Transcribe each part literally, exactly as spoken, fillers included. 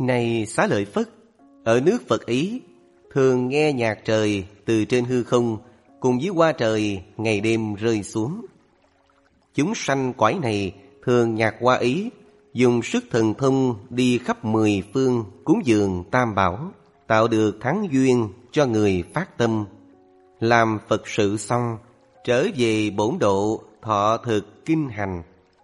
Này Xá Lợi Phất, ở nước Phật Ý thường nghe nhạc trời từ trên hư không cùng với hoa trời ngày đêm rơi xuống. Chúng sanh cõi này thường nhạc hoa ý, dùng sức thần thông đi khắp mười phương cúng dường Tam Bảo, tạo được thắng duyên cho người phát tâm. Làm Phật sự xong, trở về bổn độ thọ thực kinh hành.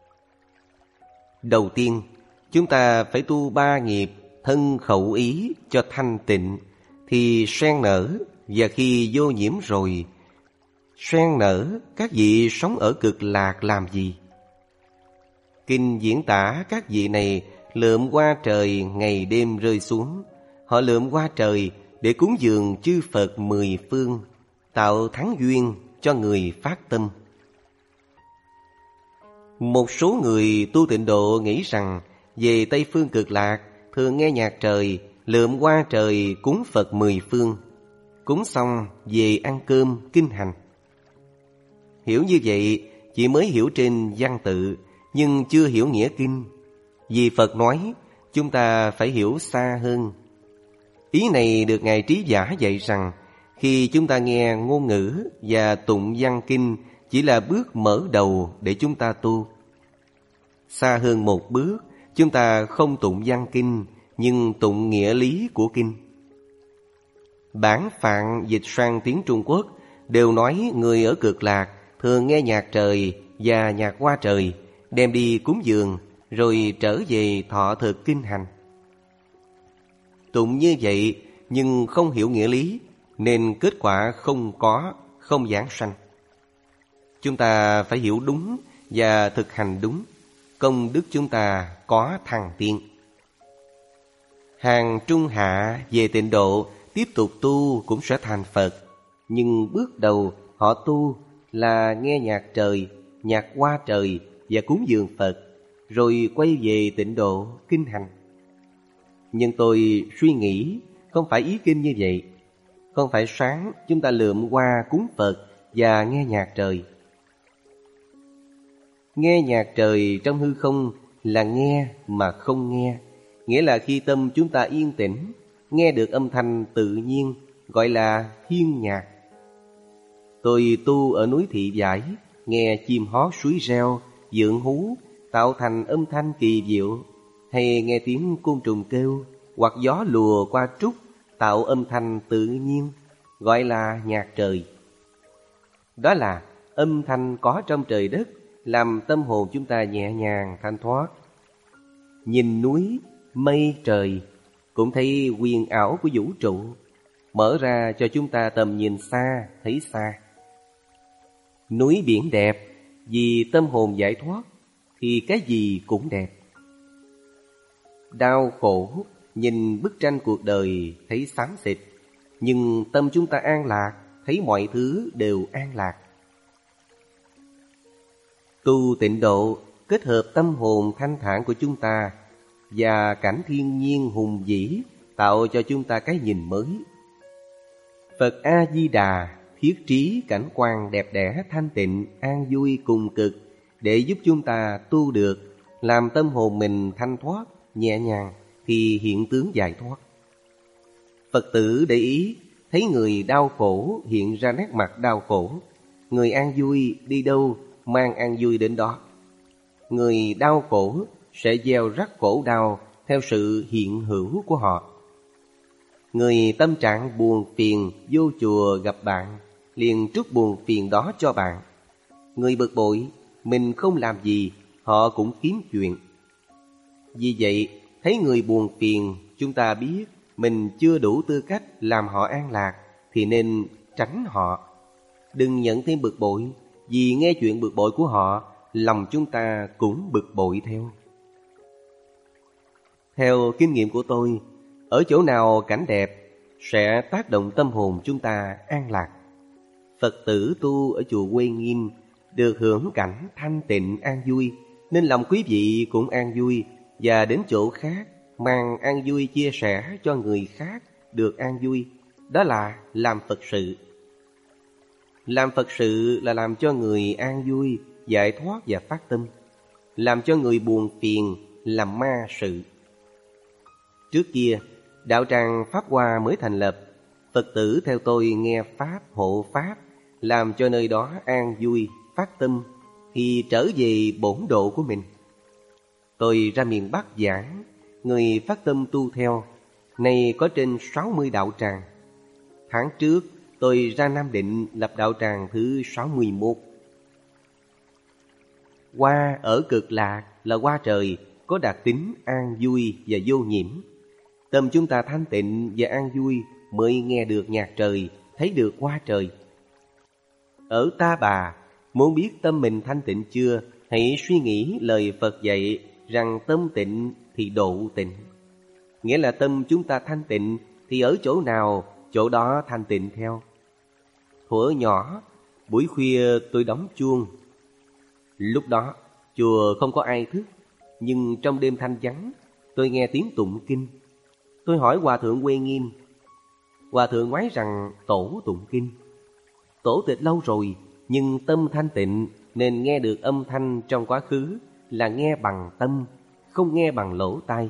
Đầu tiên, chúng ta phải tu ba nghiệp thân khẩu ý cho thanh tịnh, thì sen nở. Và khi vô nhiễm rồi, sen nở, các vị sống ở cực lạc làm gì? Kinh diễn tả các vị này lượm hoa trời ngày đêm rơi xuống. Họ lượm hoa trời để cúng dường chư Phật mười phương, tạo thắng duyên cho người phát tâm. Một số người tu tịnh độ nghĩ rằng về Tây phương cực lạc thường nghe nhạc trời, lượm hoa trời cúng Phật mười phương. Cúng xong về ăn cơm kinh hành. Hiểu như vậy chỉ mới hiểu trên văn tự, nhưng chưa hiểu nghĩa kinh. Vì Phật nói chúng ta phải hiểu xa hơn. Ý này được Ngài Trí Giả dạy rằng khi chúng ta nghe ngôn ngữ và tụng văn kinh chỉ là bước mở đầu để chúng ta tu. Xa hơn một bước, chúng ta không tụng văn kinh nhưng tụng nghĩa lý của kinh. Bản phạn dịch sang tiếng Trung Quốc đều nói người ở cực lạc thường nghe nhạc trời và nhạc hoa trời, đem đi cúng dường rồi trở về thọ thực kinh hành. Tụng như vậy nhưng không hiểu nghĩa lý, nên kết quả không có, không giảng sanh. Chúng ta phải hiểu đúng và thực hành đúng, công đức chúng ta có thăng tiến. Hàng trung hạ về tịnh độ tiếp tục tu cũng sẽ thành Phật, nhưng bước đầu họ tu là nghe nhạc trời, nhạc hoa trời và cúng dường Phật, rồi quay về tịnh độ kinh hành. Nhưng tôi suy nghĩ không phải ý kinh như vậy. Không phải sáng chúng ta lượm hoa cúng Phật và nghe nhạc trời. Nghe nhạc trời trong hư không là nghe mà không nghe, nghĩa là khi tâm chúng ta yên tĩnh, nghe được âm thanh tự nhiên, gọi là thiên nhạc. Tôi tu ở núi Thị Vải, nghe chim hót suối reo, vượn hú, tạo thành âm thanh kỳ diệu, hay nghe tiếng côn trùng kêu, hoặc gió lùa qua trúc, tạo âm thanh tự nhiên, gọi là nhạc trời. Đó là âm thanh có trong trời đất, làm tâm hồn chúng ta nhẹ nhàng thanh thoát. Nhìn núi, mây trời, cũng thấy huyền ảo của vũ trụ, mở ra cho chúng ta tầm nhìn xa, thấy xa. Núi biển đẹp, vì tâm hồn giải thoát, thì cái gì cũng đẹp. Đau khổ, nhìn bức tranh cuộc đời thấy xám xịt, nhưng tâm chúng ta an lạc, thấy mọi thứ đều an lạc. Tu tịnh độ kết hợp tâm hồn thanh thản của chúng ta và cảnh thiên nhiên hùng vĩ, tạo cho chúng ta cái nhìn mới. Phật A-di-đà thiết trí cảnh quan đẹp đẽ, thanh tịnh, an vui cùng cực để giúp chúng ta tu được, làm tâm hồn mình thanh thoát, nhẹ nhàng, thì hiện tướng giải thoát. Phật tử để ý, thấy người đau khổ hiện ra nét mặt đau khổ, người an vui đi đâu mang an vui đến đó. Người đau khổ sẽ gieo rắc khổ đau theo sự hiện hữu của họ. Người tâm trạng buồn phiền vô chùa gặp bạn, liền trút buồn phiền đó cho bạn. Người bực bội, mình không làm gì, họ cũng kiếm chuyện. Vì vậy, thấy người buồn phiền, chúng ta biết mình chưa đủ tư cách làm họ an lạc, thì nên tránh họ. Đừng nhận thêm bực bội, vì nghe chuyện bực bội của họ, lòng chúng ta cũng bực bội theo. Theo kinh nghiệm của tôi, ở chỗ nào cảnh đẹp sẽ tác động tâm hồn chúng ta an lạc. Phật tử tu ở chùa Quê Nghiêm được hưởng cảnh thanh tịnh an vui, nên lòng quý vị cũng an vui, và đến chỗ khác mang an vui chia sẻ cho người khác được an vui. Đó là làm Phật sự. Làm Phật sự là làm cho người an vui, giải thoát và phát tâm. Làm cho người buồn phiền, làm ma sự. Trước kia, đạo tràng Pháp Hoa mới thành lập, Phật tử theo tôi nghe Pháp hộ Pháp, làm cho nơi đó an vui, phát tâm, thì trở về bổn độ của mình. Tôi ra miền Bắc giảng, người phát tâm tu theo, nay có trên sáu mươi đạo tràng. Tháng trước, tôi ra Nam Định lập đạo tràng thứ sáu mươi mốt. Hoa ở Cực Lạc là hoa trời, có đặc tính an vui và vô nhiễm. Tâm chúng ta thanh tịnh và an vui mới nghe được nhạc trời, thấy được hoa trời. Ở Ta Bà, muốn biết tâm mình thanh tịnh chưa, hãy suy nghĩ lời Phật dạy rằng tâm tịnh thì độ tịnh. Nghĩa là tâm chúng ta thanh tịnh thì ở chỗ nào, chỗ đó thanh tịnh theo. Thuở nhỏ, buổi khuya tôi đóng chuông. Lúc đó, chùa không có ai thức, nhưng trong đêm thanh vắng, tôi nghe tiếng tụng kinh. Tôi hỏi Hòa Thượng Quê Nghiêm. Hòa Thượng nói rằng tổ tụng kinh. Tổ tịch lâu rồi, nhưng tâm thanh tịnh nên nghe được âm thanh trong quá khứ là nghe bằng tâm, không nghe bằng lỗ tai.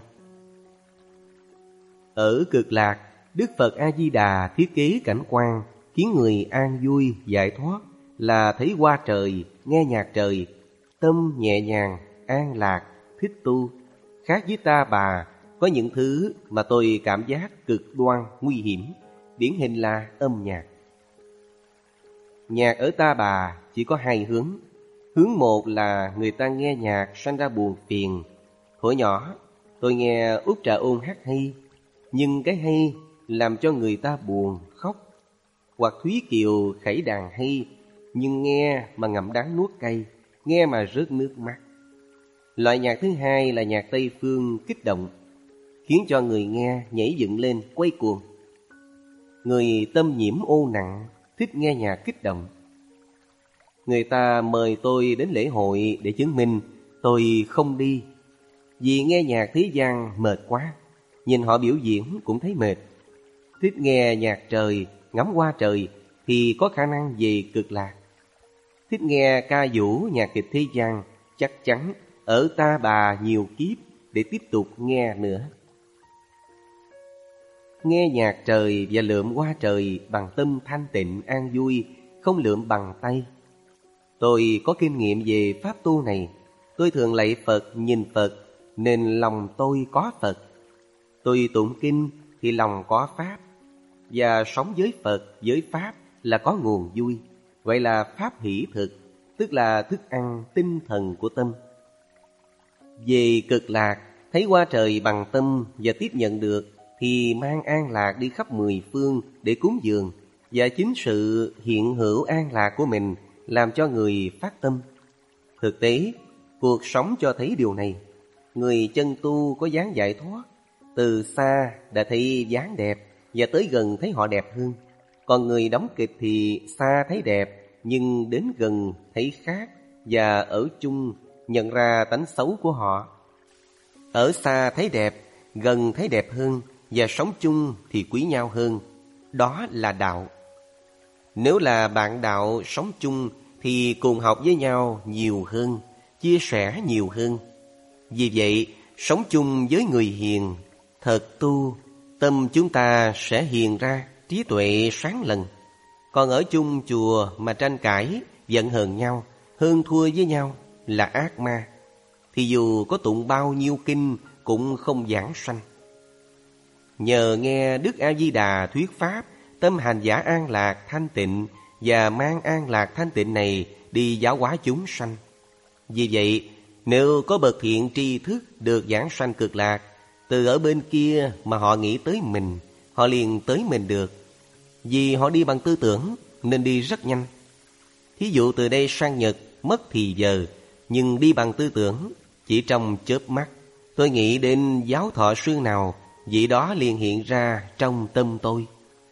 Ở Cực Lạc, Đức Phật A-di-đà thiết kế cảnh quan khiến người an vui, giải thoát là thấy hoa trời, nghe nhạc trời, tâm nhẹ nhàng, an lạc, thích tu. Khác với Ta Bà, có những thứ mà tôi cảm giác cực đoan, nguy hiểm, điển hình là âm nhạc. Nhạc ở Ta Bà chỉ có hai hướng. Hướng một là người ta nghe nhạc sanh ra buồn phiền. Thuở nhỏ, tôi nghe Út Trà Ôn hát hay, nhưng cái hay làm cho người ta buồn, khóc. Hoặc Thúy Kiều khẩy đàn hay, nhưng nghe mà ngậm đắng nuốt cay, nghe mà rớt nước mắt. Loại nhạc thứ hai là nhạc Tây Phương kích động, khiến cho người nghe nhảy dựng lên, quay cuồng. Người tâm nhiễm ô nặng, thích nghe nhạc kích động. Người ta mời tôi đến lễ hội để chứng minh, tôi không đi, vì nghe nhạc thế gian mệt quá, nhìn họ biểu diễn cũng thấy mệt. Thích nghe nhạc trời, ngắm hoa trời thì có khả năng về Cực Lạc. Thích nghe ca vũ nhạc kịch thế gian, chắc chắn ở Ta Bà nhiều kiếp để tiếp tục nghe nữa. Nghe nhạc trời và lượm hoa trời bằng tâm thanh tịnh an vui, không lượm bằng tay. Tôi có kinh nghiệm về pháp tu này. Tôi thường lạy Phật, nhìn Phật, nên lòng tôi có Phật. Tôi tụng kinh thì lòng có Pháp, và sống với Phật, với Pháp là có nguồn vui. Vậy là Pháp hỷ thực, tức là thức ăn tinh thần của tâm. Về Cực Lạc, thấy hoa trời bằng tâm và tiếp nhận được, thì mang an lạc đi khắp mười phương để cúng dường. Và chính sự hiện hữu an lạc của mình làm cho người phát tâm. Thực tế, cuộc sống cho thấy điều này. Người chân tu có dáng giải thoát, từ xa đã thấy dáng đẹp và tới gần thấy họ đẹp hơn. Còn người đóng kịch thì xa thấy đẹp, nhưng đến gần thấy khác, và ở chung nhận ra tánh xấu của họ. Ở xa thấy đẹp, gần thấy đẹp hơn, và sống chung thì quý nhau hơn. Đó là đạo. Nếu là bạn đạo sống chung thì cùng học với nhau nhiều hơn, chia sẻ nhiều hơn. Vì vậy, sống chung với người hiền, thật tu, tâm chúng ta sẽ hiền ra, trí tuệ sáng lần. Còn ở chung chùa mà tranh cãi, giận hờn nhau, hơn thua với nhau là ác ma, thì dù có tụng bao nhiêu kinh cũng không giảng sanh. Nhờ nghe Đức A-di-đà thuyết pháp, tâm hành giả an lạc thanh tịnh, và mang an lạc thanh tịnh này đi giáo hóa chúng sanh. Vì vậy, nếu có bậc thiện tri thức được giảng sanh Cực Lạc, từ ở bên kia mà họ nghĩ tới mình, họ liền tới mình được. Vì họ đi bằng tư tưởng nên đi rất nhanh. Thí dụ từ đây sang Nhật mất thì giờ, nhưng đi bằng tư tưởng chỉ trong chớp mắt. Tôi nghĩ đến giáo thọ sư nào, vị đó liền hiện ra trong tâm tôi.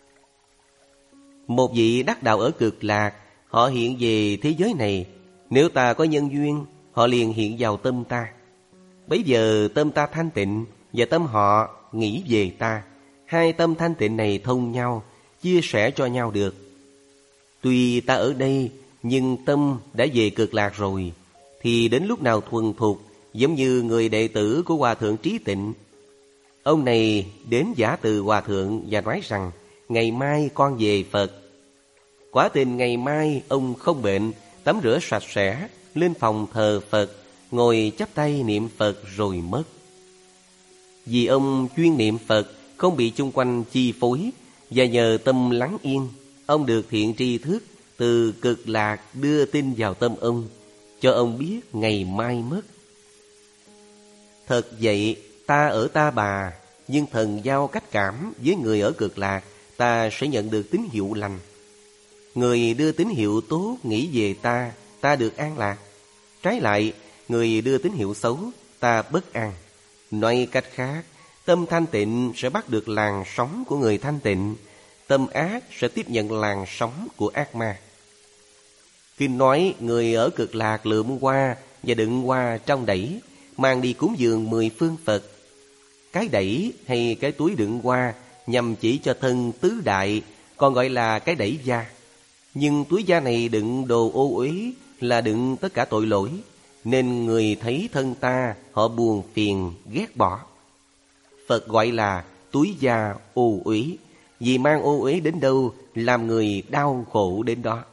Một vị đắc đạo ở Cực Lạc, họ hiện về thế giới này. Nếu ta có nhân duyên, họ liền hiện vào tâm ta. Bấy giờ tâm ta thanh tịnh và tâm họ nghĩ về ta. Hai tâm thanh tịnh này thông nhau, chia sẻ cho nhau được. Tuy ta ở đây, nhưng tâm đã về Cực Lạc rồi, thì đến lúc nào thuần thục, giống như người đệ tử của Hòa Thượng Trí Tịnh. Ông này đến giả từ hòa thượng và nói rằng ngày mai con về Phật. Quả tình ngày mai ông không bệnh, tắm rửa sạch sẽ, lên phòng thờ Phật, ngồi chắp tay niệm Phật rồi mất. Vì ông chuyên niệm Phật, không bị chung quanh chi phối, và nhờ tâm lắng yên, ông được thiện tri thức từ Cực Lạc đưa tin vào tâm ông, cho ông biết ngày mai mất. Thật vậy, ta ở Ta Bà, nhưng thần giao cách cảm với người ở Cực Lạc, ta sẽ nhận được tín hiệu lành. Người đưa tín hiệu tốt nghĩ về ta, ta được an lạc. Trái lại, người đưa tín hiệu xấu, ta bất an. Nói cách khác, tâm thanh tịnh sẽ bắt được làn sóng của người thanh tịnh, tâm ác sẽ tiếp nhận làn sóng của ác ma. Kinh nói người ở Cực Lạc lượm hoa và đựng hoa trong đẩy, mang đi cúng dường mười phương Phật. Cái đẩy hay cái túi đựng hoa nhằm chỉ cho thân tứ đại, còn gọi là cái đẩy da. Nhưng túi da này đựng đồ ô uế, là đựng tất cả tội lỗi, nên người thấy thân ta họ buồn phiền ghét bỏ. Phật gọi là túi da ô uế, vì mang ô uế đến đâu làm người đau khổ đến đó.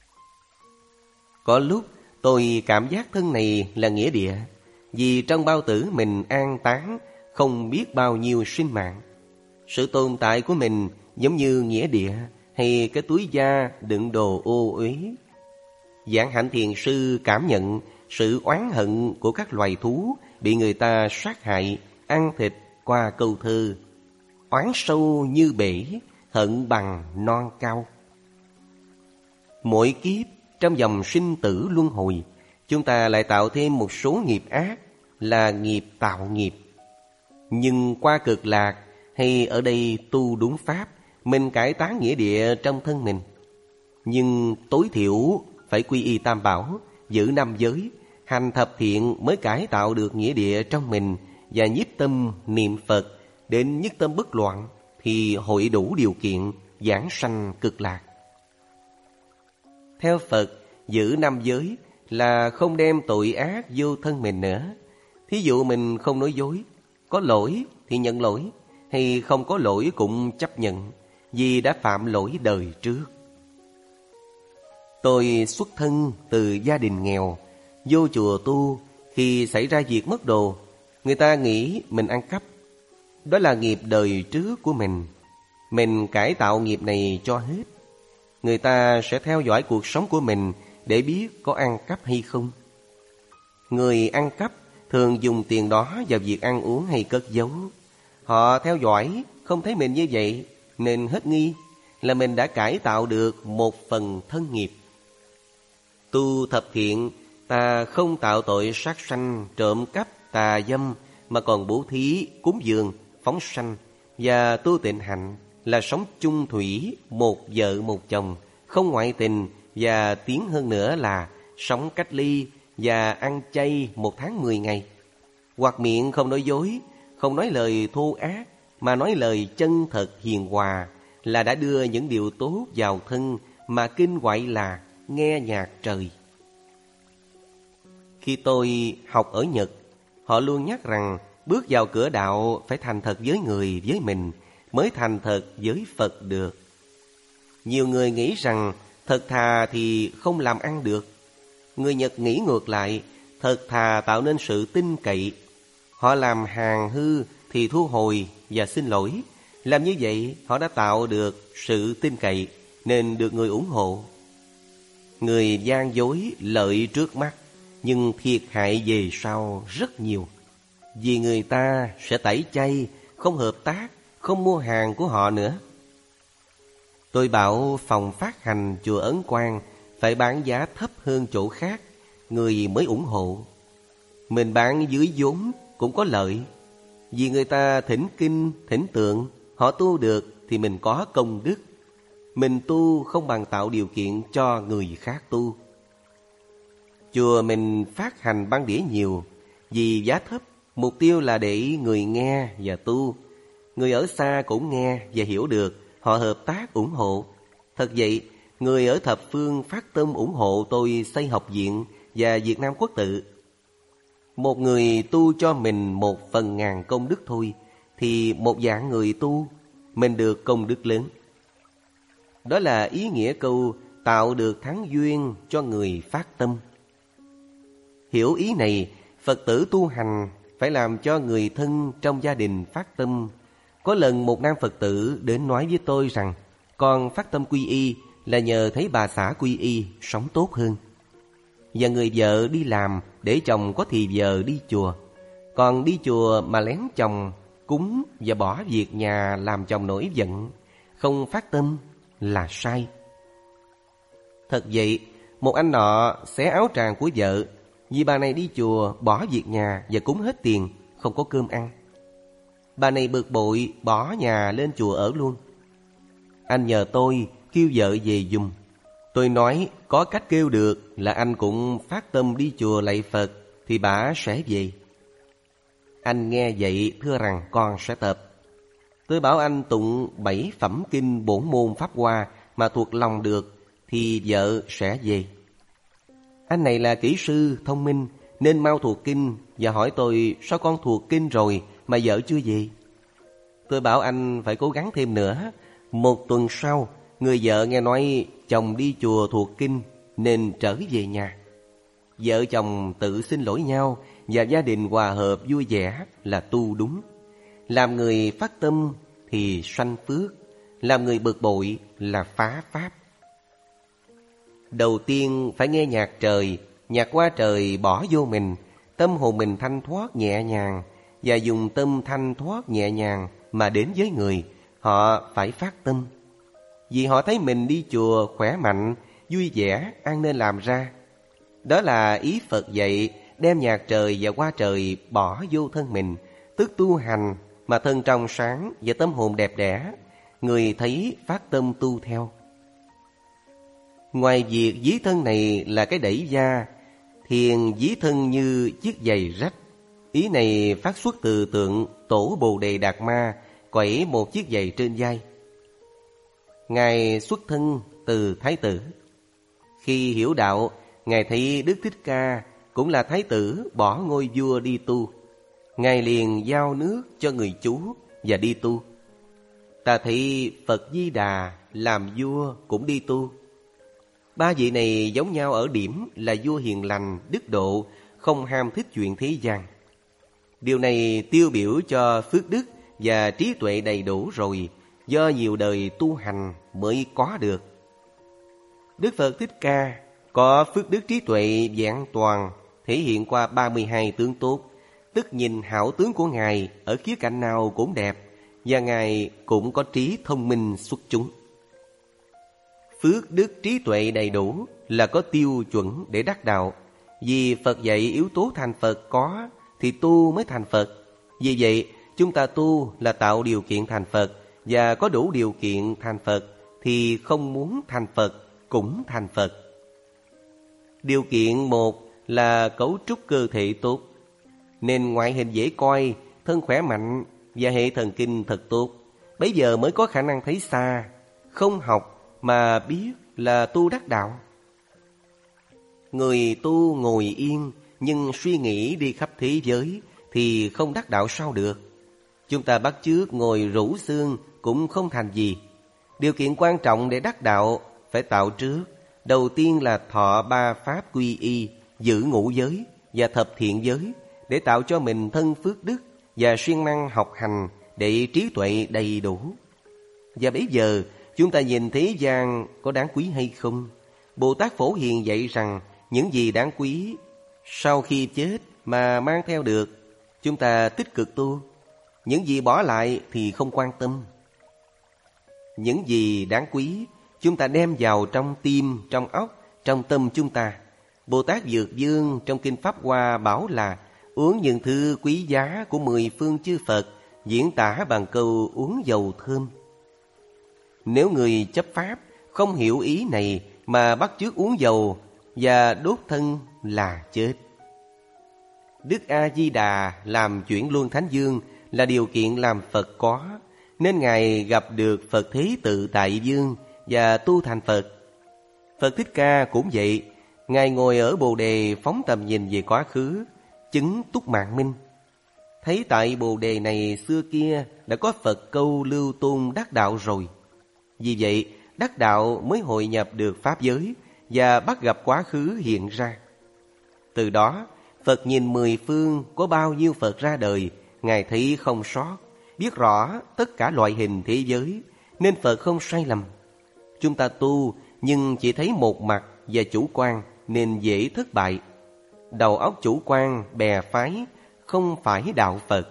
Có lúc tôi cảm giác thân này là nghĩa địa, vì trong bao tử mình an táng không biết bao nhiêu sinh mạng. Sự tồn tại của mình giống như nghĩa địa hay cái túi da đựng đồ ô uế. Giảng Hạnh Thiền Sư cảm nhận sự oán hận của các loài thú bị người ta sát hại, ăn thịt qua câu thơ: oán sâu như bể, hận bằng non cao. Mỗi kiếp trong dòng sinh tử luân hồi, chúng ta lại tạo thêm một số nghiệp ác, là nghiệp tạo nghiệp. Nhưng qua Cực Lạc hay ở đây tu đúng pháp, mình cải tán nghĩa địa trong thân mình. Nhưng tối thiểu phải quy y Tam Bảo, giữ năm giới, hành thập thiện mới cải tạo được nghĩa địa trong mình, và nhiếp tâm niệm Phật đến nhất tâm bất loạn, thì hội đủ điều kiện giảng sanh Cực Lạc. Theo Phật, giữ năm giới là không đem tội ác vô thân mình nữa. Thí dụ mình không nói dối, có lỗi thì nhận lỗi, hay không có lỗi cũng chấp nhận, vì đã phạm lỗi đời trước. Tôi xuất thân từ gia đình nghèo, vô chùa tu, khi xảy ra việc mất đồ, người ta nghĩ mình ăn cắp. Đó là nghiệp đời trước của mình. Mình cải tạo nghiệp này cho hết. Người ta sẽ theo dõi cuộc sống của mình để biết có ăn cắp hay không. Người ăn cắp thường dùng tiền đó vào việc ăn uống hay cất giấu. Họ theo dõi, không thấy mình như vậy, nên hết nghi là mình đã cải tạo được một phần thân nghiệp. Tu thập thiện, ta không tạo tội sát sanh, trộm cắp, tà dâm, mà còn bố thí, cúng dường, phóng sanh. Và tu tịnh hạnh là sống chung thủy, một vợ một chồng, không ngoại tình, và tiến hơn nữa là sống cách ly và ăn chay một tháng mười ngày. Hoặc miệng không nói dối, không nói lời thô ác, mà nói lời chân thật hiền hòa, là đã đưa những điều tốt vào thân mà kinh gọi là nghe nhạc trời. Khi tôi học ở Nhật, họ luôn nhắc rằng bước vào cửa đạo phải thành thật với người, với mình, mới thành thật với Phật được. Nhiều người nghĩ rằng thật thà thì không làm ăn được. Người Nhật nghĩ ngược lại, thật thà tạo nên sự tin cậy. Họ làm hàng hư thì thu hồi và xin lỗi. Làm như vậy họ đã tạo được sự tin cậy, nên được người ủng hộ. Người gian dối lợi trước mắt, nhưng thiệt hại về sau rất nhiều. Vì người ta sẽ tẩy chay, không hợp tác, không mua hàng của họ nữa. Tôi bảo phòng phát hành chùa Ấn Quang phải bán giá thấp hơn chỗ khác, người mới ủng hộ. Mình bán dưới vốn cũng có lợi, vì người ta thỉnh kinh, thỉnh tượng, họ tu được thì mình có công đức. Mình tu không bằng tạo điều kiện cho người khác tu. Chùa mình phát hành băng đĩa nhiều, vì giá thấp, mục tiêu là để người nghe và tu. Người ở xa cũng nghe và hiểu được, họ hợp tác ủng hộ. Thật vậy, người ở thập phương phát tâm ủng hộ tôi xây học viện và Việt Nam Quốc tự. Một người tu cho mình một phần ngàn công đức thôi, thì một dạng người tu, mình được công đức lớn. Đó là ý nghĩa câu tạo được thắng duyên cho người phát tâm. Hiểu ý này, Phật tử tu hành phải làm cho người thân trong gia đình phát tâm. Có lần một nam Phật tử đến nói với tôi rằng con phát tâm quy y là nhờ thấy bà xã quy y sống tốt hơn. Và người vợ đi làm để chồng có thì giờ đi chùa. Còn đi chùa mà lén chồng cúng và bỏ việc nhà làm chồng nổi giận, không phát tâm là sai. Thật vậy, một anh nọ xé áo tràng của vợ vì bà này đi chùa bỏ việc nhà và cúng hết tiền, không có cơm ăn. Bà này bực bội bỏ nhà lên chùa ở luôn. Anh nhờ tôi kêu vợ về giùm. Tôi nói có cách kêu được là anh cũng phát tâm đi chùa lạy Phật thì bà sẽ về. Anh nghe vậy thưa rằng con sẽ tập. Tôi bảo anh tụng bảy phẩm kinh bổn môn Pháp Hoa mà thuộc lòng được thì vợ sẽ về. Anh này là kỹ sư thông minh nên mau thuộc kinh và hỏi tôi sao con thuộc kinh rồi mà vợ chưa về. Tôi bảo anh phải cố gắng thêm nữa. Một tuần sau, người vợ nghe nói chồng đi chùa thuộc kinh nên trở về nhà. Vợ chồng tự xin lỗi nhau và gia đình hòa hợp vui vẻ là tu đúng. Làm người phát tâm thì sanh phước, làm người bực bội là phá pháp. Đầu tiên phải nghe nhạc trời, nhạc qua trời bỏ vô mình, tâm hồn mình thanh thoát nhẹ nhàng, và dùng tâm thanh thoát nhẹ nhàng mà đến với người, họ phải phát tâm. Vì họ thấy mình đi chùa khỏe mạnh, vui vẻ, ăn nên làm ra. Đó là ý Phật dạy, đem nhạc trời và qua trời bỏ vô thân mình, tức tu hành mà thân trong sáng và tâm hồn đẹp đẽ, người thấy phát tâm tu theo. Ngoài việc dí thân này là cái đẩy da, thiền dí thân như chiếc giày rách. Ý này phát xuất từ tượng Tổ Bồ Đề Đạt Ma quẩy một chiếc giày trên vai. Ngài xuất thân từ Thái tử. Khi hiểu đạo, Ngài thấy Đức Thích Ca cũng là Thái tử bỏ ngôi vua đi tu. Ngài liền giao nước cho người chú và đi tu. Ta thấy Phật Di Đà làm vua cũng đi tu. Ba vị này giống nhau ở điểm là vua hiền lành, đức độ, không ham thích chuyện thế gian. Điều này tiêu biểu cho phước đức và trí tuệ đầy đủ rồi, do nhiều đời tu hành mới có được. Đức Phật Thích Ca có phước đức trí tuệ vẹn toàn, thể hiện qua ba mươi hai tướng tốt, tức nhìn hảo tướng của Ngài ở khía cạnh nào cũng đẹp, và Ngài cũng có trí thông minh xuất chúng. Phước đức trí tuệ đầy đủ là có tiêu chuẩn để đắc đạo. Vì Phật dạy yếu tố thành Phật có thì tu mới thành Phật. Vì vậy chúng ta tu là tạo điều kiện thành Phật, và có đủ điều kiện thành Phật thì không muốn thành Phật cũng thành Phật. Điều kiện một là cấu trúc cơ thể tốt, nên ngoại hình dễ coi, thân khỏe mạnh và hệ thần kinh thật tốt. Bấy giờ mới có khả năng thấy xa, không học mà biết là tu đắc đạo. Người tu ngồi yên nhưng suy nghĩ đi khắp thế giới thì không đắc đạo sao được. Chúng ta bắt chước ngồi rũ xương cũng không thành gì. Điều kiện quan trọng để đắc đạo phải tạo trước. Đầu tiên là thọ ba pháp quy y, giữ ngũ giới và thập thiện giới, để tạo cho mình thân phước đức và siêng năng học hành để trí tuệ đầy đủ. Và bây giờ chúng ta nhìn thế gian có đáng quý hay không? Bồ Tát Phổ Hiền dạy rằng những gì đáng quý sau khi chết mà mang theo được, chúng ta tích cực tu. Những gì bỏ lại thì không quan tâm. Những gì đáng quý chúng ta đem vào trong tim, trong óc, trong tâm chúng ta. Bồ Tát Dược Dương trong Kinh Pháp Hoa bảo là uống những thứ quý giá của mười phương chư Phật, diễn tả bằng câu uống dầu thơm. Nếu người chấp pháp không hiểu ý này mà bắt chước uống dầu và đốt thân là chết. Đức A-di-đà làm chuyển luân thánh dương là điều kiện làm Phật có, nên Ngài gặp được Phật Thế Tự Tại Dương và tu thành Phật. Phật Thích Ca cũng vậy, Ngài ngồi ở Bồ Đề phóng tầm nhìn về quá khứ, chứng túc mạng minh. thấy tại Bồ Đề này xưa kia đã có Phật câu lưu tôn đắc đạo rồi. Vì vậy, đắc đạo mới hội nhập được Pháp giới và bắt gặp quá khứ hiện ra. Từ đó, Phật nhìn mười phương có bao nhiêu Phật ra đời, Ngài thấy không sót, biết rõ tất cả loại hình thế giới, nên Phật không sai lầm. Chúng ta tu nhưng chỉ thấy một mặt và chủ quan nên dễ thất bại. Đầu óc chủ quan, bè phái, không phải đạo Phật.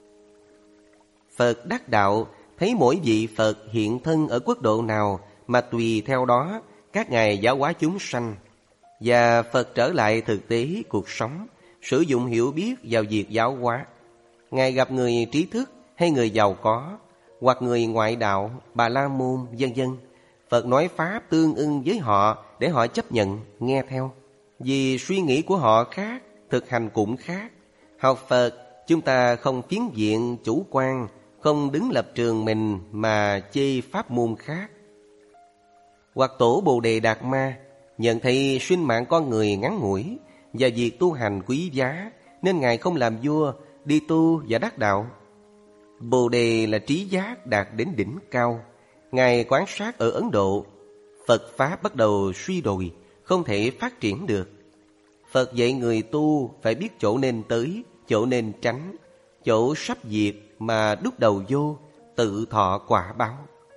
Phật đắc đạo, thấy mỗi vị Phật hiện thân ở quốc độ nào mà tùy theo đó các ngài giáo hóa chúng sanh. Và Phật trở lại thực tế cuộc sống, sử dụng hiểu biết vào việc giáo hóa. Ngài gặp người trí thức hay người giàu có, hoặc người ngoại đạo, Bà La Môn, vân vân, Phật nói Pháp tương ưng với họ để họ chấp nhận, nghe theo. Vì suy nghĩ của họ khác, thực hành cũng khác. Học Phật, chúng ta không phiến diện chủ quan, không đứng lập trường mình mà chê pháp môn khác. Hoặc tổ Bồ Đề Đạt Ma nhận thấy sinh mạng con người ngắn ngủi và việc tu hành quý giá, nên Ngài không làm vua, đi tu và đắc đạo. Bồ Đề là trí giác đạt đến đỉnh cao. Ngài quan sát ở Ấn Độ, Phật Pháp bắt đầu suy đồi, không thể phát triển được. Phật dạy người tu phải biết chỗ nên tới, chỗ nên tránh, chỗ sắp diệt mà đút đầu vô, tự thọ quả báo.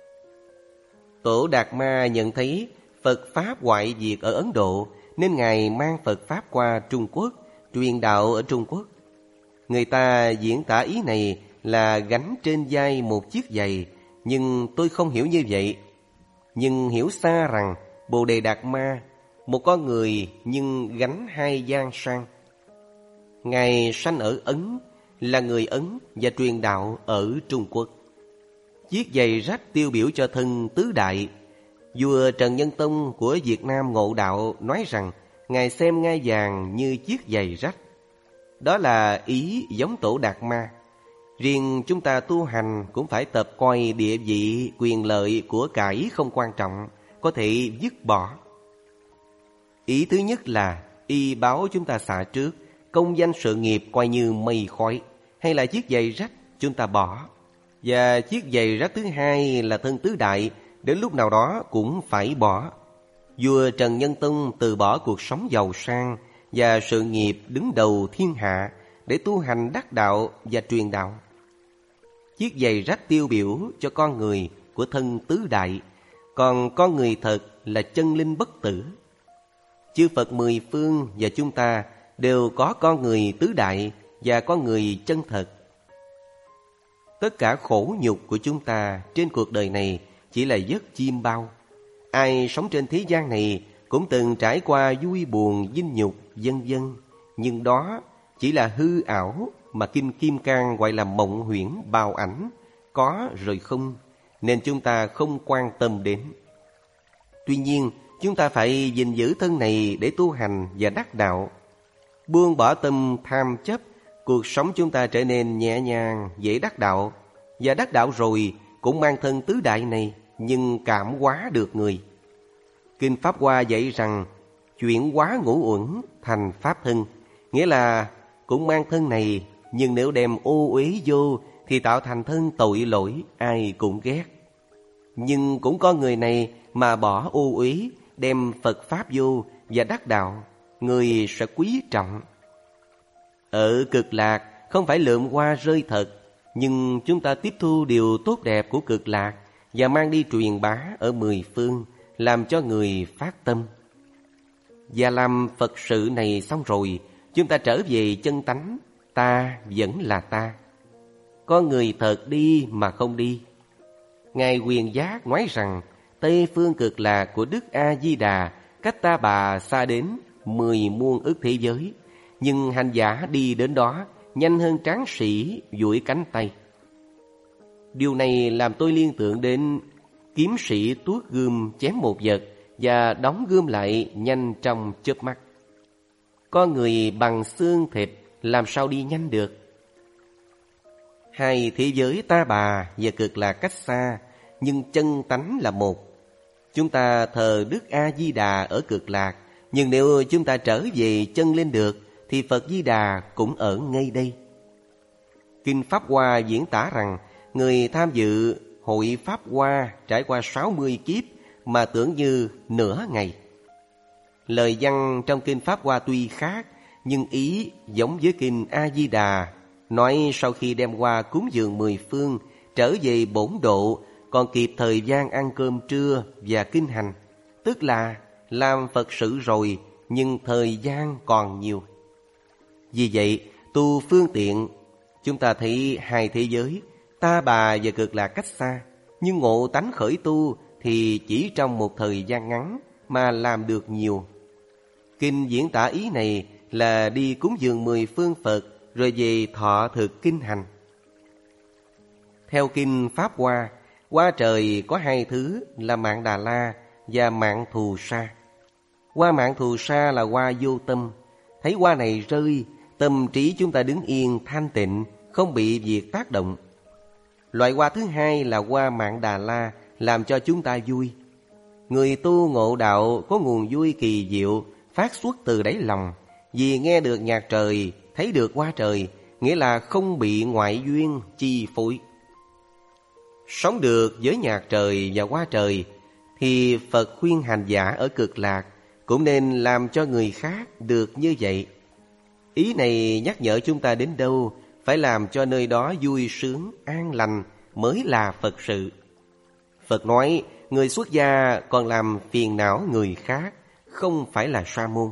Tổ Đạt Ma nhận thấy Phật Pháp hoại diệt ở Ấn Độ, nên Ngài mang Phật Pháp qua Trung Quốc, truyền đạo ở Trung Quốc. Người ta diễn tả ý này là gánh trên vai một chiếc giày, nhưng tôi không hiểu như vậy. Nhưng hiểu xa rằng Bồ Đề Đạt Ma, một con người nhưng gánh hai gian sang. Ngài sanh ở Ấn, là người Ấn và truyền đạo ở Trung Quốc. Chiếc giày rách tiêu biểu cho thân tứ đại. Vua Trần Nhân Tông của Việt Nam ngộ đạo nói rằng Ngài xem ngai vàng như chiếc giày rách. Đó là ý giống tổ Đạt Ma. Riêng chúng ta tu hành cũng phải tập coi địa vị, quyền lợi, của cải không quan trọng, có thể dứt bỏ. Ý thứ nhất là y báo chúng ta xả trước, công danh sự nghiệp coi như mây khói, hay là chiếc giày rách chúng ta bỏ. Và chiếc giày rách thứ hai là thân tứ đại, đến lúc nào đó cũng phải bỏ. Vua Trần Nhân Tông từ bỏ cuộc sống giàu sang và sự nghiệp đứng đầu thiên hạ để tu hành đắc đạo và truyền đạo. Chiếc giày rách tiêu biểu cho con người của thân tứ đại, còn con người thật là chân linh bất tử. Chư Phật mười phương và chúng ta đều có con người tứ đại và con người chân thật. Tất cả khổ nhục của chúng ta trên cuộc đời này chỉ là giấc chiêm bao. Ai sống trên thế gian này cũng từng trải qua vui buồn, vinh nhục, vân vân. Nhưng đó chỉ là hư ảo mà Kinh Kim Cang gọi là mộng huyễn bào ảnh, có rồi không, nên chúng ta không quan tâm đến. Tuy nhiên, chúng ta phải gìn giữ thân này để tu hành và đắc đạo. Buông bỏ tâm tham chấp, cuộc sống chúng ta trở nên nhẹ nhàng, dễ đắc đạo. Và đắc đạo rồi cũng mang thân tứ đại này, nhưng cảm hóa được người. Kinh Pháp Hoa dạy rằng chuyển hóa ngũ uẩn thành pháp thân, nghĩa là cũng mang thân này, nhưng nếu đem ô uế vô thì tạo thành thân tội lỗi, ai cũng ghét. Nhưng cũng có người này mà bỏ ô uế, đem Phật Pháp vô và đắc đạo, người sẽ quý trọng. Ở Cực Lạc không phải lượm hoa rơi thật, nhưng chúng ta tiếp thu điều tốt đẹp của Cực Lạc và mang đi truyền bá ở mười phương, làm cho người phát tâm. Và làm Phật sự này xong rồi, chúng ta trở về chân tánh, ta vẫn là ta. Con người thật đi mà không đi. Ngài Quyền Giác nói rằng Tây phương Cực Lạc của Đức A-di-đà cách Ta Bà xa đến mười muôn ức thế giới, nhưng hành giả đi đến đó nhanh hơn tráng sĩ duỗi cánh tay. Điều này làm tôi liên tưởng đến kiếm sĩ tuốt gươm chém một vật và đóng gươm lại nhanh trong chớp mắt. Con người bằng xương thịt làm sao đi nhanh được? Hai thế giới Ta Bà và Cực Lạc cách xa, nhưng chân tánh là một. Chúng ta thờ Đức A-di-đà ở Cực Lạc, nhưng nếu chúng ta trở về chân lên được thì Phật Di Đà cũng ở ngay đây. Kinh Pháp Hoa diễn tả rằng người tham dự hội Pháp Hoa trải qua sáu mươi kiếp mà tưởng như nửa ngày. Lời văn trong Kinh Pháp Hoa tuy khác, nhưng ý giống với Kinh A-di-đà, nói sau khi đem hoa cúng dường mười phương, trở về bổn độ, còn kịp thời gian ăn cơm trưa và kinh hành, tức là làm Phật sự rồi, nhưng thời gian còn nhiều. Vì vậy, tu phương tiện, chúng ta thấy hai thế giới, ta bà và cực lạc cách xa, nhưng ngộ tánh khởi tu thì chỉ trong một thời gian ngắn mà làm được nhiều. Kinh diễn tả ý này là đi cúng dường mười phương Phật rồi về thọ thực kinh hành. Theo Kinh Pháp Hoa, hoa trời có hai thứ là Mạng Đà La và Mạng Thù Sa. Hoa Mạng Thù Sa là hoa vô tâm. Thấy hoa này rơi, tâm trí chúng ta đứng yên thanh tịnh, không bị việc tác động. Loại hoa thứ hai là hoa Mạng Đà La, làm cho chúng ta vui. Người tu ngộ đạo có nguồn vui kỳ diệu phát xuất từ đáy lòng, vì nghe được nhạc trời, thấy được hoa trời, nghĩa là không bị ngoại duyên chi phối. Sống được với nhạc trời và hoa trời thì Phật khuyên hành giả ở cực lạc cũng nên làm cho người khác được như vậy. Ý này nhắc nhở chúng ta đến đâu phải làm cho nơi đó vui sướng, an lành mới là Phật sự. Phật nói người xuất gia còn làm phiền não người khác, không phải là sa môn.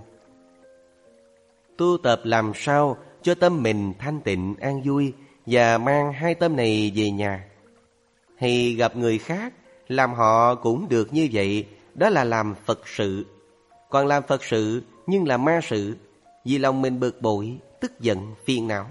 Tu tập làm sao cho tâm mình thanh tịnh, an vui và mang hai tâm này về nhà. Hay gặp người khác, làm họ cũng được như vậy, đó là làm Phật sự. Còn làm Phật sự nhưng là ma sự, vì lòng mình bực bội, tức giận, phiền não.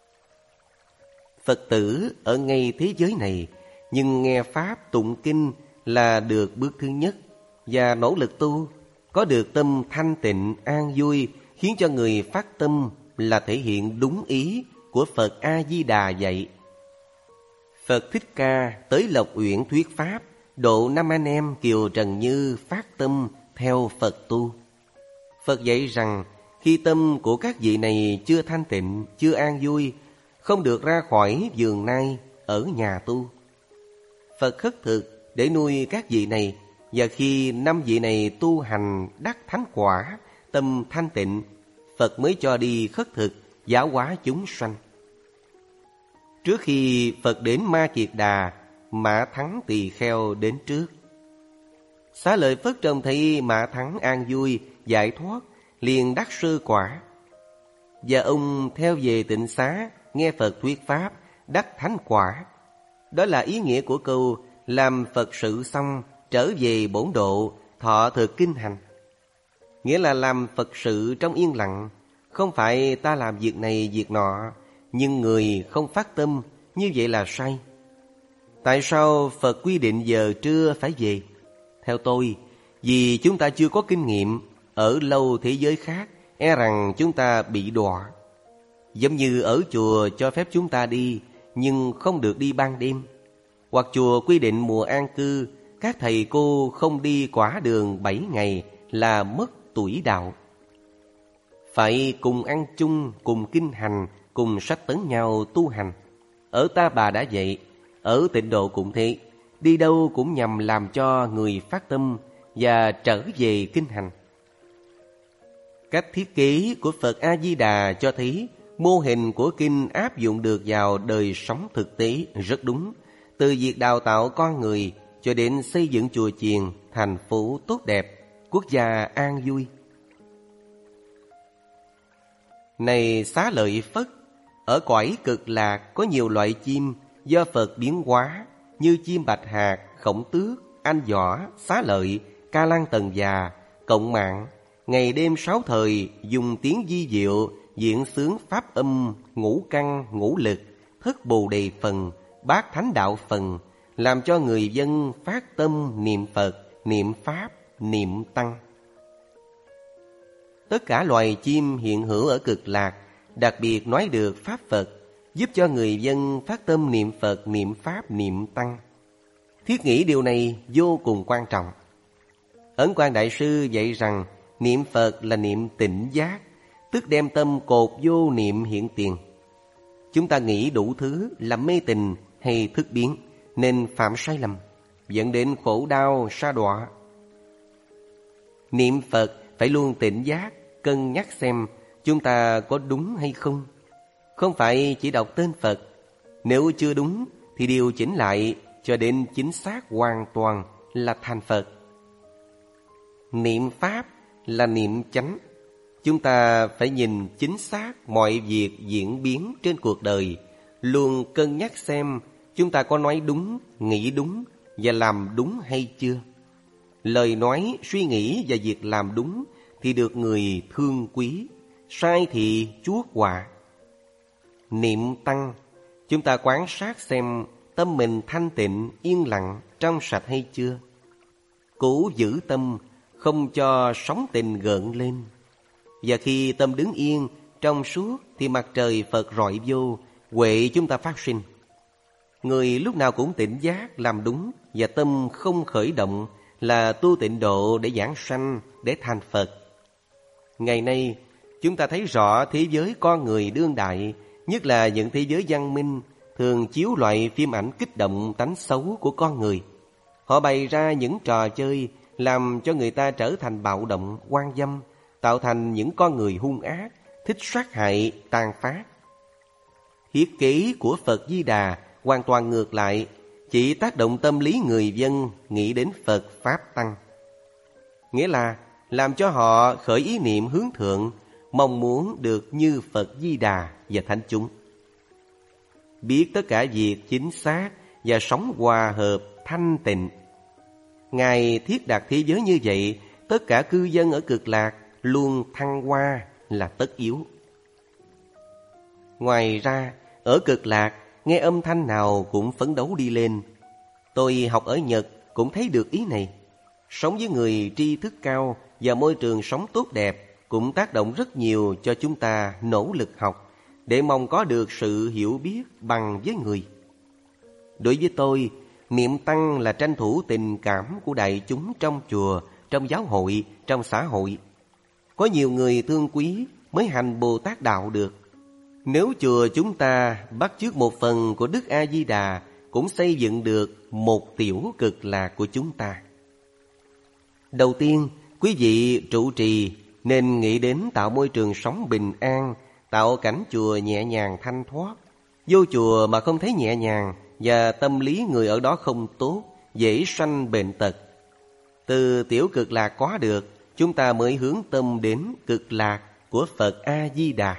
Phật tử ở ngay thế giới này, nhưng nghe Pháp tụng kinh là được bước thứ nhất, và nỗ lực tu, có được tâm thanh tịnh, an vui, khiến cho người phát tâm là thể hiện đúng ý của Phật A-di-đà dạy. Phật Thích Ca tới Lộc Uyển thuyết Pháp, độ năm anh em Kiều Trần Như phát tâm theo Phật tu. Phật dạy rằng khi tâm của các vị này chưa thanh tịnh, chưa an vui, không được ra khỏi vườn nai ở nhà tu. Phật khất thực để nuôi các vị này, và khi năm vị này tu hành đắc thánh quả, tâm thanh tịnh, Phật mới cho đi khất thực giáo hóa chúng sanh. Trước khi Phật đến Ma Kiệt Đà, Mã Thắng tỳ kheo đến trước. Xá Lợi Phất trông thấy Mã Thắng an vui, giải thoát, liền đắc sơ quả. Và ông theo về Tịnh Xá, nghe Phật thuyết Pháp, đắc thánh quả. Đó là ý nghĩa của câu làm Phật sự xong, trở về bổn độ, thọ thực kinh hành. Nghĩa là làm Phật sự trong yên lặng, không phải ta làm việc này việc nọ, nhưng người không phát tâm, như vậy là sai. Tại sao Phật quy định giờ trưa phải về? Theo tôi, vì chúng ta chưa có kinh nghiệm, ở lâu thế giới khác, e rằng chúng ta bị đọa. Giống như ở chùa cho phép chúng ta đi, nhưng không được đi ban đêm. Hoặc chùa quy định mùa an cư, các thầy cô không đi quả đường bảy ngày là mất tuổi đạo. Phải cùng ăn chung, cùng kinh hành, cùng sách tấn nhau tu hành. Ở Ta Bà đã vậy, ở Tịnh Độ cũng thế, đi đâu cũng nhằm làm cho người phát tâm và trở về kinh hành. Cách thiết kế của Phật A-di-đà cho thấy mô hình của kinh áp dụng được vào đời sống thực tế rất đúng, từ việc đào tạo con người cho đến xây dựng chùa chiền, thành phố tốt đẹp, quốc gia an vui. Này Xá Lợi Phất, ở cõi cực lạc có nhiều loại chim do Phật biến hóa, như chim bạch hạc, khổng tước, anh võ, xá lợi, ca lan tần già, cộng mạng, ngày đêm sáu thời dùng tiếng di diệu diễn xướng pháp âm, ngũ căn, ngũ lực, thất bồ đề phần, bát thánh đạo phần, làm cho người dân phát tâm niệm Phật, niệm Pháp, niệm Tăng. Tất cả loài chim hiện hữu ở cực lạc đặc biệt nói được Pháp Phật, giúp cho người dân phát tâm niệm Phật, niệm Pháp, niệm Tăng. Thiết nghĩ điều này vô cùng quan trọng. Ấn Quang Đại Sư dạy rằng niệm Phật là niệm tỉnh giác, tức đem tâm cột vô niệm hiện tiền. chúng ta nghĩ đủ thứ là mê tình hay thức biến, nên phạm sai lầm, dẫn đến khổ đau sa đọa. Niệm Phật phải luôn tỉnh giác, cân nhắc xem chúng ta có đúng hay không. Không phải chỉ đọc tên Phật, nếu chưa đúng thì điều chỉnh lại cho đến chính xác hoàn toàn là thành Phật. Niệm Pháp là niệm chánh. Chúng ta phải nhìn chính xác mọi việc diễn biến trên cuộc đời, luôn cân nhắc xem chúng ta có nói đúng, nghĩ đúng và làm đúng hay chưa. Lời nói, suy nghĩ và việc làm đúng thì được người thương quý, sai thì chuốc họa. Niệm Tăng, chúng ta quan sát xem tâm mình thanh tịnh, yên lặng, trong sạch hay chưa. Cố giữ tâm, không cho sóng tình gợn lên. Và khi tâm đứng yên, trong suốt thì mặt trời Phật rọi vô, huệ chúng ta phát sinh. Người lúc nào cũng tỉnh giác, làm đúng và tâm không khởi động là tu tịnh độ để giảng sanh, để thành Phật. Ngày nay, chúng ta thấy rõ thế giới con người đương đại, nhất là những thế giới văn minh, thường chiếu loại phim ảnh kích động tánh xấu của con người. Họ bày ra những trò chơi làm cho người ta trở thành bạo động, hoang dâm, tạo thành những con người hung ác, thích sát hại, tàn phá. Thiết kế của Phật Di Đà hoàn toàn ngược lại, chỉ tác động tâm lý người dân nghĩ đến Phật Pháp Tăng. Nghĩa là làm cho họ khởi ý niệm hướng thượng, mong muốn được như Phật Di Đà và thánh chúng. Biết tất cả việc chính xác và sống hòa hợp thanh tịnh. Ngài thiết đặt thế giới như vậy, tất cả cư dân ở Cực Lạc luôn thăng hoa là tất yếu. Ngoài ra, ở Cực Lạc, nghe âm thanh nào cũng phấn đấu đi lên. Tôi học ở Nhật cũng thấy được ý này. Sống với người tri thức cao và môi trường sống tốt đẹp cũng tác động rất nhiều cho chúng ta nỗ lực học để mong có được sự hiểu biết bằng với người. Đối với tôi, niệm Tăng là tranh thủ tình cảm của đại chúng trong chùa, trong giáo hội, trong xã hội. Có nhiều người thương quý mới hành Bồ Tát đạo được. Nếu chùa chúng ta bắt chước một phần của Đức A Di Đà, cũng xây dựng được một tiểu Cực Lạc của chúng ta. Đầu tiên, quý vị trụ trì nên nghĩ đến tạo môi trường sống bình an, tạo cảnh chùa nhẹ nhàng thanh thoát. Vô chùa mà không thấy nhẹ nhàng và tâm lý người ở đó không tốt, dễ sanh bệnh tật. Từ tiểu Cực Lạc có được, chúng ta mới hướng tâm đến Cực Lạc của Phật A Di Đà.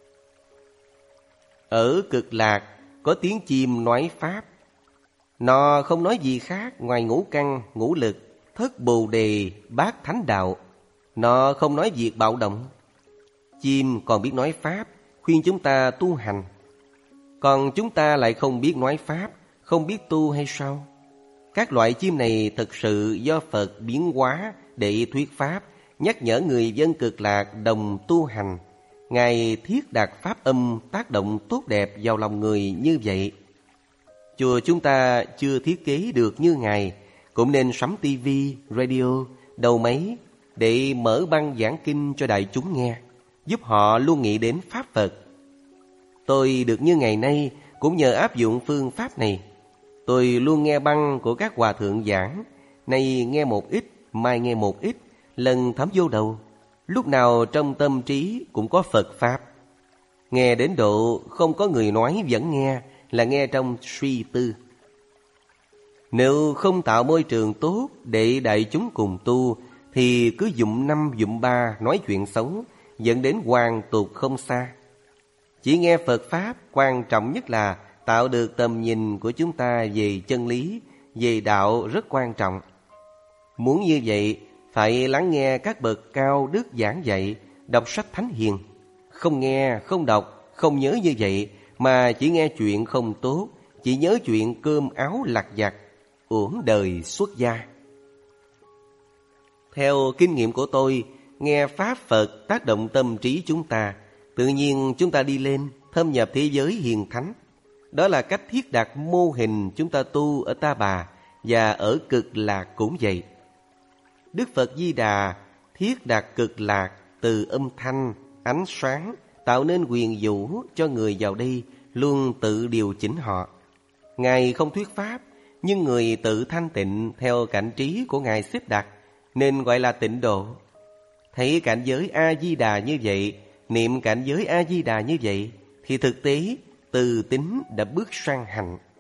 Ở Cực Lạc có tiếng chim nói Pháp. Nó không nói gì khác ngoài ngũ căn, ngũ lực, thất bồ đề, bát thánh đạo. Nó không nói việc bạo động. Chim còn biết nói Pháp, khuyên chúng ta tu hành. Còn chúng ta lại không biết nói Pháp, không biết tu hay sao? Các loại chim này thực sự do Phật biến hóa để thuyết Pháp, nhắc nhở người dân Cực Lạc đồng tu hành. Ngài thiết đặt pháp âm tác động tốt đẹp vào lòng người như vậy. Chùa chúng ta chưa thiết kế được như Ngài, cũng nên sắm tivi, radio, đầu máy để mở băng giảng kinh cho đại chúng nghe, giúp họ luôn nghĩ đến Pháp Phật. Tôi được như ngày nay cũng nhờ áp dụng phương pháp này. Tôi luôn nghe băng của các hòa thượng giảng, nay nghe một ít, mai nghe một ít, lần thấm vô đầu. Lúc nào trong tâm trí cũng có Phật Pháp. Nghe đến độ không có người nói vẫn nghe, là nghe trong suy tư. Nếu không tạo môi trường tốt để đại chúng cùng tu, thì cứ dụm năm dụm ba nói chuyện xấu, dẫn đến hoàn tục không xa. Chỉ nghe Phật Pháp, quan trọng nhất là tạo được tầm nhìn của chúng ta về chân lý, về đạo rất quan trọng. Muốn như vậy, phải lắng nghe các bậc cao đức giảng dạy, đọc sách thánh hiền. Không nghe, không đọc, không nhớ như vậy, mà chỉ nghe chuyện không tốt, chỉ nhớ chuyện cơm áo lặt vặt, uổng đời xuất gia. Theo kinh nghiệm của tôi, nghe Pháp Phật tác động tâm trí chúng ta, tự nhiên chúng ta đi lên, thâm nhập thế giới hiền thánh. Đó là cách thiết đặt mô hình chúng ta tu ở Ta Bà và ở Cực Lạc cũng vậy. Đức Phật Di Đà thiết đặt Cực Lạc từ âm thanh, ánh sáng, tạo nên quyền vũ cho người vào đây luôn tự điều chỉnh họ. Ngài không thuyết pháp, nhưng người tự thanh tịnh theo cảnh trí của Ngài xếp đặt, nên gọi là tịnh độ. Thấy cảnh giới A-di-đà như vậy, niệm cảnh giới A-di-đà như vậy, thì thực tế từ tính đã bước sang hành.